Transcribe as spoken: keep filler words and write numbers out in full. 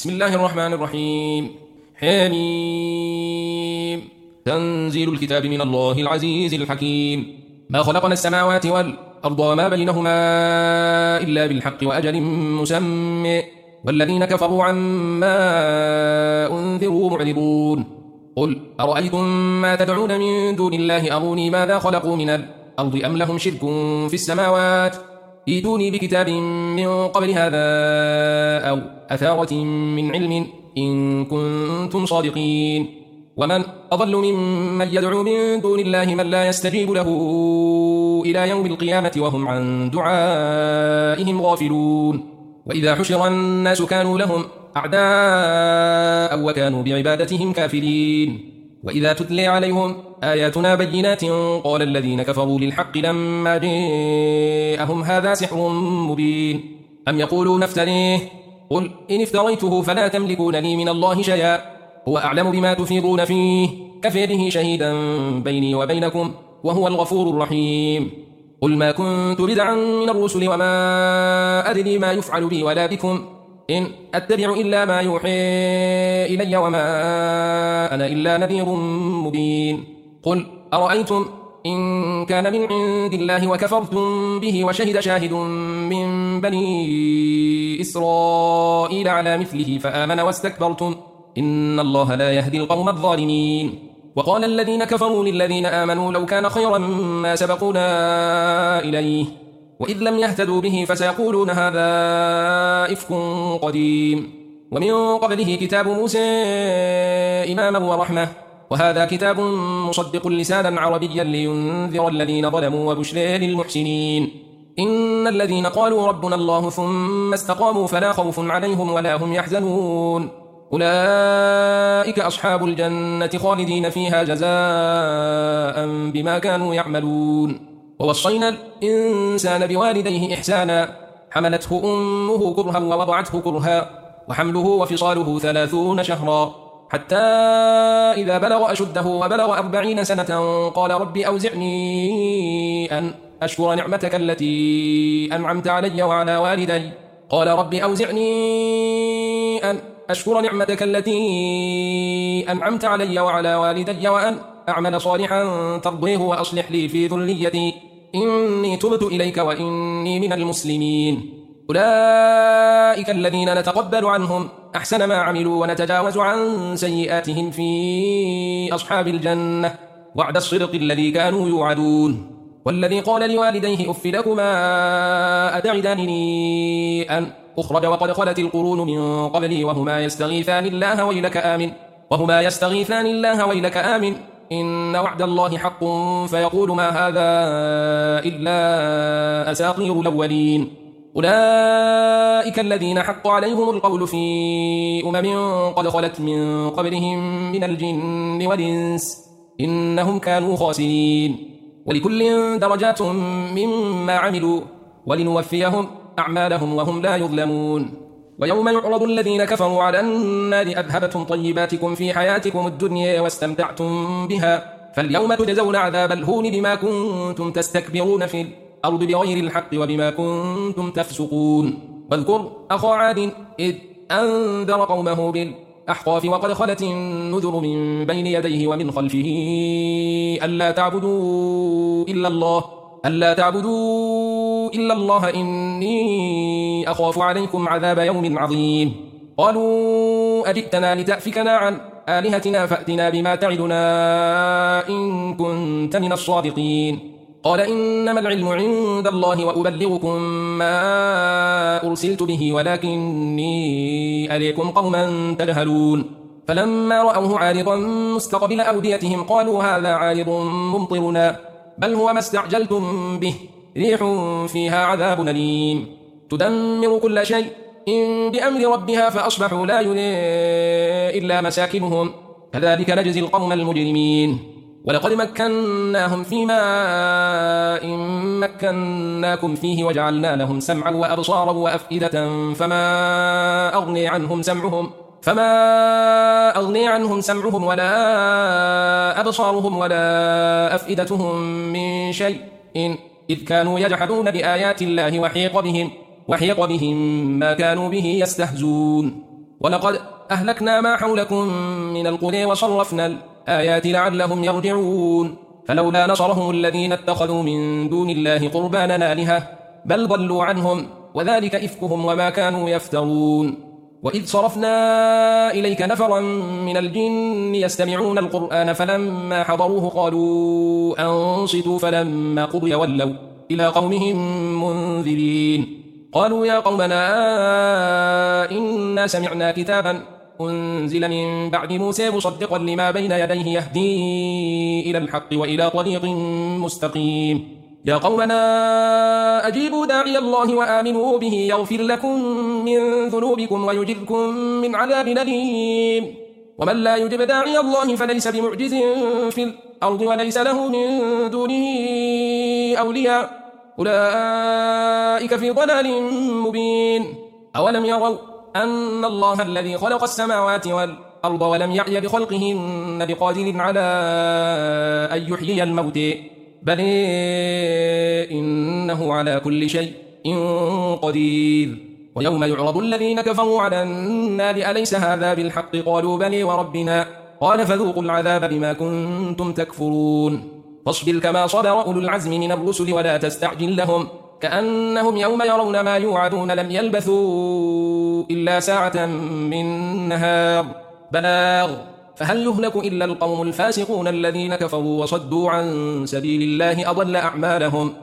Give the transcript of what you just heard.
بسم الله الرحمن الرحيم. حميم. تنزيل الكتاب من الله العزيز الحكيم. ما خلقنا السماوات والأرض وما بينهما إلا بالحق وأجل مسمى والذين كفروا عما أنذروا معرضون. قل أرأيتم ما تدعون من دون الله أروني ماذا خلقوا من الأرض أم لهم شرك في السماوات ائتوني بكتاب من قبل هذا أو أثارة من علم إن كنتم صادقين. ومن أضل ممن يدعو من دون الله من لا يستجيب له إلى يوم القيامة وهم عن دعائهم غافلون. وإذا حشر الناس كانوا لهم أعداء وكانوا بعبادتهم كافرين. وإذا تتلي عليهم آياتنا بينات قال الذين كفروا للحق لما جاءهم هذا سحر مبين أم يقولون افتريه قل إن افتريته فلا تملكون لي من الله شيئا هو أعلم بما تفيضون فيه كفى به شهيدا بيني وبينكم وهو الغفور الرحيم. قل ما كنت بدعا من الرسل وما أدري ما يفعل بي ولا بكم إن أتبع إلا ما يوحي إلي وما أنا إلا نذير مبين. قل أرأيتم إن كان من عند الله وكفرتم به وشهد شاهد من بني إسرائيل على مثله فآمن واستكبرتم إن الله لا يهدي القوم الظالمين. وقال الذين كفروا للذين آمنوا لو كان خيرا ما سبقونا إليه وإذ لم يهتدوا به فسيقولون هذا إفك قديم ومن قبله كتاب موسى إماما ورحمة وهذا كتاب مصدق لسانا عربيا لينذر الذين ظلموا وبشرى للمحسنين. إن الذين قالوا ربنا الله ثم استقاموا فلا خوف عليهم ولا هم يحزنون أولئك أصحاب الجنة خالدين فيها جزاء بما كانوا يعملون. ووصينا الإنسان بوالديه إحسانا حملته أمه كرها ووضعته كرها وحمله وفصاله ثلاثون شهرا حتى إذا بلغ أشده وبلغ أربعين سنة قال رب أوزعني أن أشكر نعمتك التي أنعمت علي وعلى والدي قال رب أوزعني أن أشكر نعمتك التي أنعمت علي وعلى والدي وأن أعمل صالحا ترضيه وأصلح لي في ذريتي إني تبت إليك وإني من المسلمين. أولئك الذين نتقبل عنهم أحسن ما عملوا ونتجاوز عن سيئاتهم في أصحاب الجنة وعد الصدق الذي كانوا يوعدون. والذي قال لوالديه أف لكما أتعدانني أن أخرج وقد خلت القرون من قبلي وهما يستغيثان الله ويلك آمن وهما يستغيثان الله ويلك آمن إن وعد الله حق فيقول ما هذا إلا أساطير الأولين. أولئك الذين حق عليهم القول في أمم قد خلت من قبلهم من الجن والإنس إنهم كانوا خاسرين. ولكل درجات مما عملوا ولنوفيهم أعمالهم وهم لا يظلمون. ويوم يعرض الذين كفروا على النار أذهبتم طيباتكم في حياتكم الدنيا واستمتعتم بها فاليوم تجزون عذاب الهون بما كنتم تستكبرون في الأرض بغير الحق وبما كنتم تفسقون. واذكر أخا عاد إذ أنذر قومه بالأحقاف وقد خلت النذر من بين يديه ومن خلفه ألا تعبدوا إلا الله ألا تعبدوا إلا الله إني أخاف عليكم عذاب يوم عظيم. قالوا أجئتنا لتأفكنا عن آلهتنا فأتنا بما تعدنا إن كنت من الصادقين. قال إنما العلم عند الله وأبلغكم ما أرسلت به ولكني أريكم قوما تجهلون. فلما رأوه عارضا مستقبل أوديتهم قالوا هذا عارض ممطرنا بل هو ما استعجلتم به ريح فيها عذاب أليم تدمر كل شيء إن بأمر ربها فأصبحوا لا يرى إلا مساكنهم كذلك نجزي القوم المجرمين. ولقد مكناهم فيما إن مكناكم فيه وجعلنا لهم سمعا وأبصارا وأفئدة فما أغني عنهم سمعهم فما أغني عنهم سمعهم ولا أبصارهم ولا أفئدتهم من شيء إن إذ كانوا يجحدون بآيات الله وحيق بهم وحيق بهم ما كانوا به يستهزون. ولقد أهلكنا ما حولكم من القرى وصرفنا الآيات لعلهم يرجعون فلولا نصرهم الذين اتخذوا من دون الله قربانا آلهة بل ضلوا عنهم وذلك إفكهم وما كانوا يفترون وإذ صرفنا إليك نفرا من الجن يستمعون القرآن فلما حضروه قالوا أنصتوا فلما قضي ولوا إلى قومهم منذرين قالوا يا قومنا إنا سمعنا كتابا أنزل من بعد موسى مصدقا لما بين يديه يهدي إلى الحق وإلى طريق مستقيم يا قومنا أجيبوا داعي الله وآمنوا به يغفر لكم من ذنوبكم ويجركم من عذاب أليم ومن لا يجب داعي الله فليس بمعجز في الأرض وليس له من دونه أولياء أولئك في ضلال مبين أولم يروا أن الله الذي خلق السماوات والأرض ولم يعي بخلقهن بقادر على أن يحيي الموت بل إنه على كل شيء قدير ويوم يعرض الذين كفروا على النار أليس هذا بالحق قالوا بلي وربنا قال فذوقوا العذاب بما كنتم تكفرون فاصبر كما صبر أولو العزم من الرسل ولا تستعجل لهم كأنهم يوم يرون ما يوعدون لم يلبثوا إلا ساعة من نهار بلاغ فهل يهلك إلا القوم الفاسقون الذين كفروا وصدوا عن سبيل الله أضل أعمالهم